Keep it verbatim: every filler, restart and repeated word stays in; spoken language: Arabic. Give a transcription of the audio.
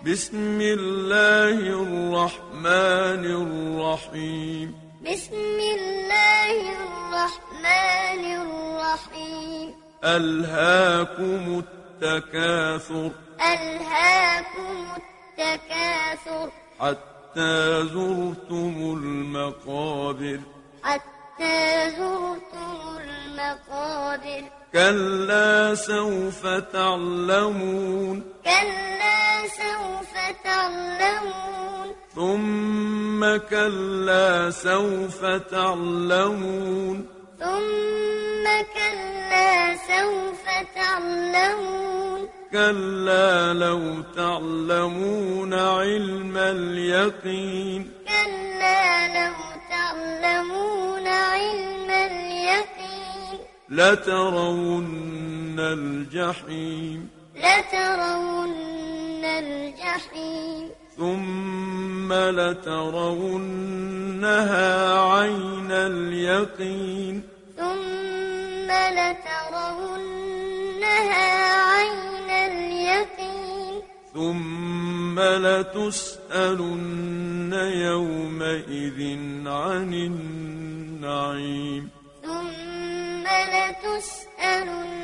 بسم الله الرحمن الرحيم بسم الله الرحمن الرحيم ألهاكم التكاثر ألهاكم التكاثر حتى زرتم المقابر حتى زرتم المقابر كلا سوف تعلمون كلا سوف تعلمون ثم كلا سوف تعلمون ثم كلا سوف تعلمون كلا لو تعلمون علم اليقين كلا لو تعلمون علم اليقين لترون الجحيم لترون الجحيم ثم لترونها عين اليقين ثم لترونها عين اليقين ثم لتسألن يومئذ عن النعيم ثم لتسألن